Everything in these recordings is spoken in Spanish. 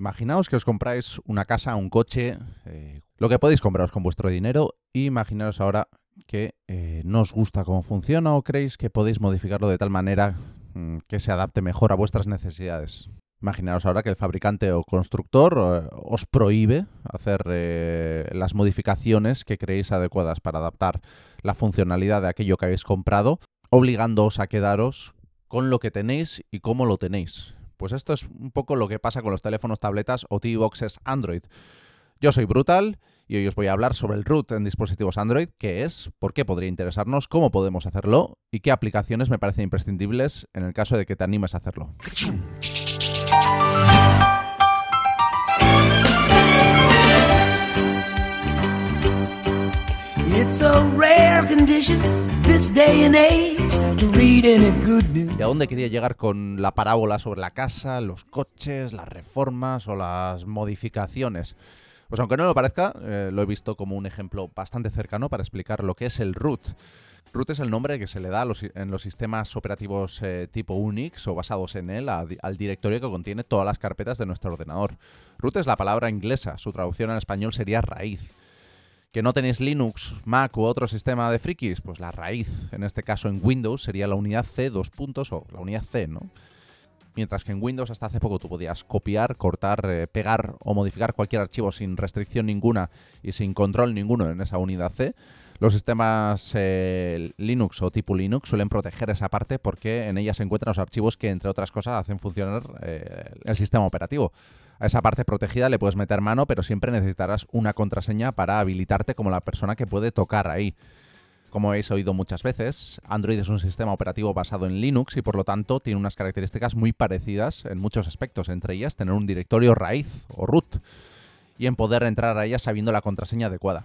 Imaginaos que os compráis una casa, un coche, lo que podéis compraros con vuestro dinero. Imaginaos ahora que no os gusta cómo funciona o creéis que podéis modificarlo de tal manera que se adapte mejor a vuestras necesidades. Imaginaos ahora que el fabricante o constructor os prohíbe hacer las modificaciones que creéis adecuadas para adaptar la funcionalidad de aquello que habéis comprado, obligándoos a quedaros con lo que tenéis y cómo lo tenéis. Pues esto es un poco lo que pasa con los teléfonos, tabletas o TV-boxes Android. Yo soy Brutal y hoy os voy a hablar sobre el root en dispositivos Android, qué es, por qué podría interesarnos, cómo podemos hacerlo y qué aplicaciones me parecen imprescindibles en el caso de que te animes a hacerlo. It's a rare condition this day and age to read any good news. ¿Y a dónde quería llegar con la parábola sobre la casa, los coches, las reformas o las modificaciones? Pues aunque no lo parezca, lo he visto como un ejemplo bastante cercano para explicar lo que es el root. Root es el nombre que se le da en los sistemas operativos tipo Unix o basados en él al directorio que contiene todas las carpetas de nuestro ordenador. Root es la palabra inglesa, su traducción en español sería raíz. ¿Que no tenéis Linux, Mac u otro sistema de frikis? Pues la raíz, en este caso en Windows, sería la unidad C, o la unidad C, ¿no? Mientras que en Windows hasta hace poco tú podías copiar, cortar, pegar o modificar cualquier archivo sin restricción ninguna y sin control ninguno en esa unidad C, los sistemas Linux o tipo Linux suelen proteger esa parte porque en ella se encuentran los archivos que, entre otras cosas, hacen funcionar el sistema operativo. A esa parte protegida le puedes meter mano, pero siempre necesitarás una contraseña para habilitarte como la persona que puede tocar ahí. Como habéis oído muchas veces, Android es un sistema operativo basado en Linux y por lo tanto tiene unas características muy parecidas en muchos aspectos, entre ellas tener un directorio raíz o root y en poder entrar a ella sabiendo la contraseña adecuada.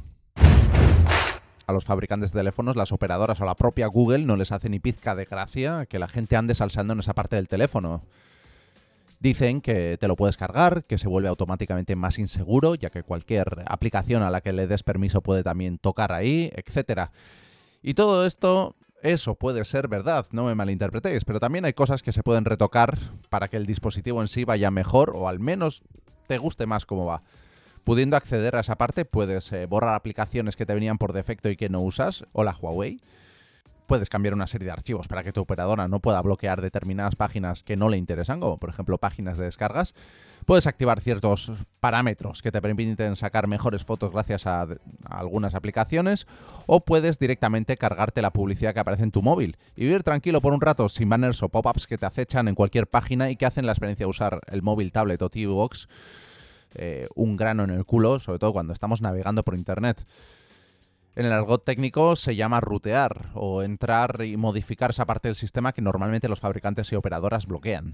A los fabricantes de teléfonos, las operadoras o la propia Google no les hace ni pizca de gracia que la gente ande salsando en esa parte del teléfono. Dicen que te lo puedes cargar, que se vuelve automáticamente más inseguro, ya que cualquier aplicación a la que le des permiso puede también tocar ahí, etcétera. Y todo esto, eso puede ser verdad, no me malinterpretéis, pero también hay cosas que se pueden retocar para que el dispositivo en sí vaya mejor o al menos te guste más cómo va. Pudiendo acceder a esa parte, puedes borrar aplicaciones que te venían por defecto y que no usas. Hola, Huawei. Puedes cambiar una serie de archivos para que tu operadora no pueda bloquear determinadas páginas que no le interesan, como por ejemplo páginas de descargas. Puedes activar ciertos parámetros que te permiten sacar mejores fotos gracias a algunas aplicaciones, o puedes directamente cargarte la publicidad que aparece en tu móvil y vivir tranquilo por un rato sin banners o pop-ups que te acechan en cualquier página y que hacen la experiencia de usar el móvil, tablet o TV Box un grano en el culo, sobre todo cuando estamos navegando por internet. En el argot técnico se llama rootear o entrar y modificar esa parte del sistema que normalmente los fabricantes y operadoras bloquean.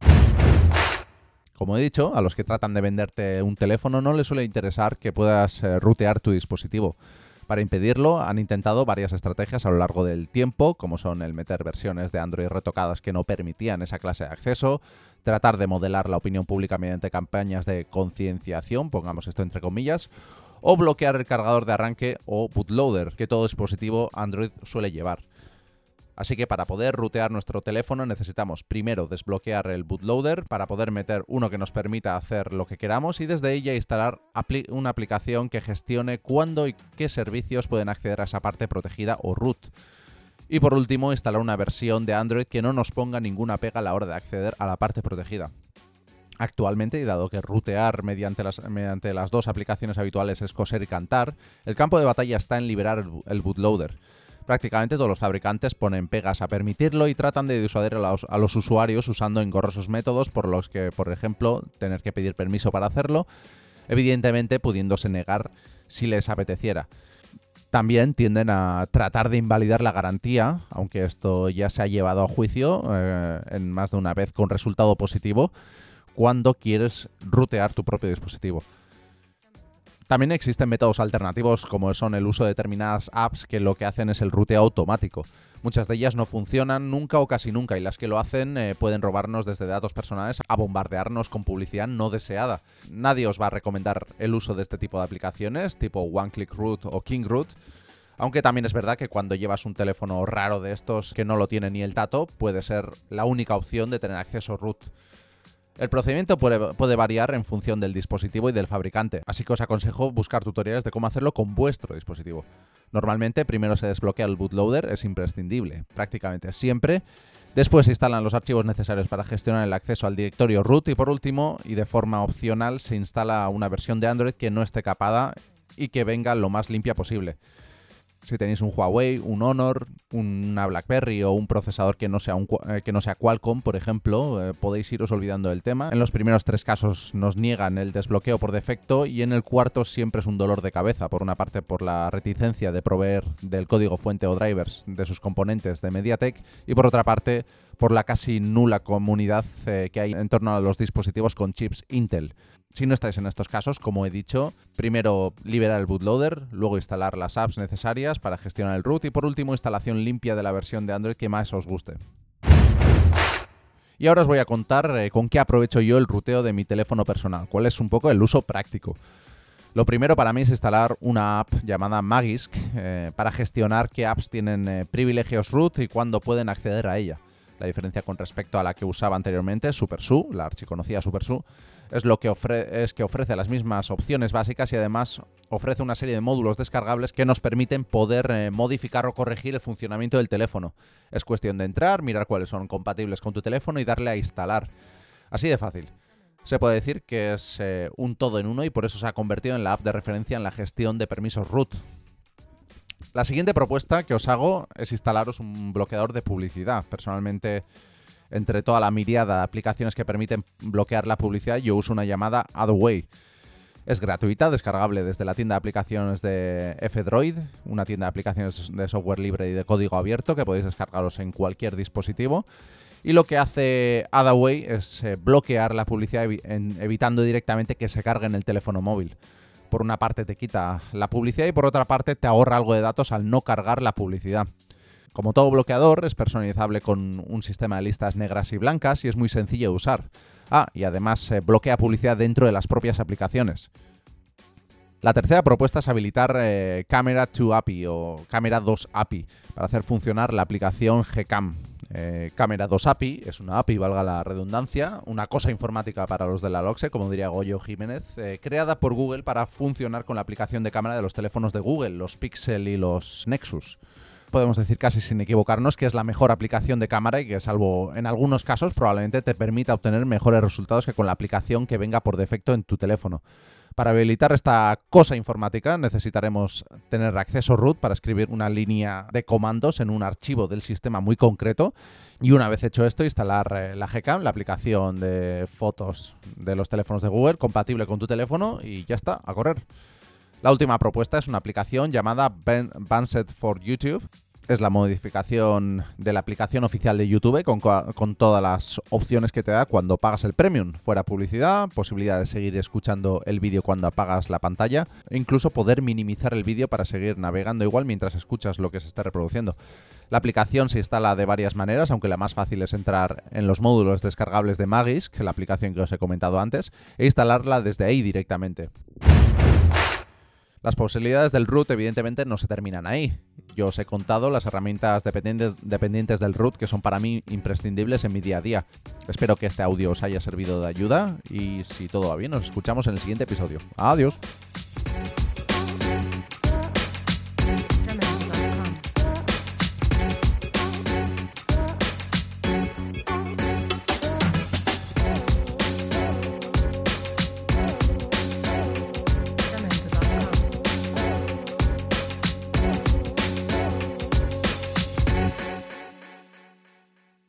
Como he dicho, a los que tratan de venderte un teléfono no les suele interesar que puedas rootear tu dispositivo. Para impedirlo han intentado varias estrategias a lo largo del tiempo, como son el meter versiones de Android retocadas que no permitían esa clase de acceso, tratar de modelar la opinión pública mediante campañas de concienciación, pongamos esto entre comillas, o bloquear el cargador de arranque o bootloader que todo dispositivo Android suele llevar. Así que para poder rootear nuestro teléfono necesitamos primero desbloquear el bootloader para poder meter uno que nos permita hacer lo que queramos y desde ella instalar una aplicación que gestione cuándo y qué servicios pueden acceder a esa parte protegida o root. Y por último, instalar una versión de Android que no nos ponga ninguna pega a la hora de acceder a la parte protegida. Actualmente, y dado que rootear mediante las dos aplicaciones habituales es coser y cantar, el campo de batalla está en liberar el bootloader. Prácticamente todos los fabricantes ponen pegas a permitirlo y tratan de disuadir a los usuarios usando engorrosos métodos por los que, por ejemplo, tener que pedir permiso para hacerlo, evidentemente pudiéndose negar si les apeteciera. También tienden a tratar de invalidar la garantía, aunque esto ya se ha llevado a juicio en más de una vez con resultado positivo, cuando quieres rootear tu propio dispositivo. También existen métodos alternativos como son el uso de determinadas apps que lo que hacen es el rooteo automático. Muchas de ellas no funcionan nunca o casi nunca y las que lo hacen pueden robarnos desde datos personales a bombardearnos con publicidad no deseada. Nadie os va a recomendar el uso de este tipo de aplicaciones tipo OneClickRoot o KingRoot, aunque también es verdad que cuando llevas un teléfono raro de estos que no lo tiene ni el tato, puede ser la única opción de tener acceso root. El procedimiento puede variar en función del dispositivo y del fabricante, así que os aconsejo buscar tutoriales de cómo hacerlo con vuestro dispositivo. Normalmente primero se desbloquea el bootloader, es imprescindible, prácticamente siempre. Después se instalan los archivos necesarios para gestionar el acceso al directorio root y por último, y de forma opcional, se instala una versión de Android que no esté capada y que venga lo más limpia posible. Si tenéis un Huawei, un Honor, una BlackBerry o un procesador que no sea Qualcomm, por ejemplo, podéis iros olvidando del tema. En los primeros 3 casos nos niegan el desbloqueo por defecto y en el cuarto siempre es un dolor de cabeza. Por una parte por la reticencia de proveer del código fuente o drivers de sus componentes de MediaTek y por otra parte por la casi nula comunidad que hay en torno a los dispositivos con chips Intel. Si no estáis en estos casos, como he dicho, primero liberar el bootloader, luego instalar las apps necesarias para gestionar el root y por último instalación limpia de la versión de Android que más os guste. Y ahora os voy a contar con qué aprovecho yo el rooteo de mi teléfono personal, cuál es un poco el uso práctico. Lo primero para mí es instalar una app llamada Magisk para gestionar qué apps tienen privilegios root y cuándo pueden acceder a ella. La diferencia con respecto a la que usaba anteriormente, SuperSU, la archiconocida SuperSU, es que ofrece las mismas opciones básicas y además ofrece una serie de módulos descargables que nos permiten poder modificar o corregir el funcionamiento del teléfono. Es cuestión de entrar, mirar cuáles son compatibles con tu teléfono y darle a instalar. Así de fácil. Se puede decir que es un todo en uno y por eso se ha convertido en la app de referencia en la gestión de permisos root. La siguiente propuesta que os hago es instalaros un bloqueador de publicidad. Personalmente, entre toda la miriada de aplicaciones que permiten bloquear la publicidad, yo uso una llamada Adway. Es gratuita, descargable desde la tienda de aplicaciones de F-Droid, una tienda de aplicaciones de software libre y de código abierto que podéis descargaros en cualquier dispositivo. Y lo que hace Adaway es bloquear la publicidad evitando directamente que se cargue en el teléfono móvil. Por una parte te quita la publicidad y por otra parte te ahorra algo de datos al no cargar la publicidad. Como todo bloqueador, es personalizable con un sistema de listas negras y blancas y es muy sencillo de usar. Y además bloquea publicidad dentro de las propias aplicaciones. La tercera propuesta es habilitar Camera 2 API o Camera 2 API para hacer funcionar la aplicación Gcam. Camera 2 API es una API, valga la redundancia, una cosa informática para los de la LOXE, como diría Goyo Jiménez, creada por Google para funcionar con la aplicación de cámara de los teléfonos de Google, los Pixel y los Nexus. Podemos decir casi sin equivocarnos que es la mejor aplicación de cámara y que, salvo en algunos casos, probablemente te permita obtener mejores resultados que con la aplicación que venga por defecto en tu teléfono. Para habilitar esta cosa informática necesitaremos tener acceso root para escribir una línea de comandos en un archivo del sistema muy concreto y una vez hecho esto instalar la Gcam, la aplicación de fotos de los teléfonos de Google, compatible con tu teléfono y ya está, a correr. La última propuesta es una aplicación llamada Bandset for YouTube. Es la modificación de la aplicación oficial de YouTube con todas las opciones que te da cuando pagas el Premium. Fuera publicidad, posibilidad de seguir escuchando el vídeo cuando apagas la pantalla e incluso poder minimizar el vídeo para seguir navegando igual mientras escuchas lo que se está reproduciendo. La aplicación se instala de varias maneras, aunque la más fácil es entrar en los módulos descargables de Magisk, la aplicación que os he comentado antes, e instalarla desde ahí directamente. Las posibilidades del root evidentemente no se terminan ahí. Yo os he contado las herramientas dependientes del root que son para mí imprescindibles en mi día a día. Espero que este audio os haya servido de ayuda y si todo va bien nos escuchamos en el siguiente episodio. Adiós.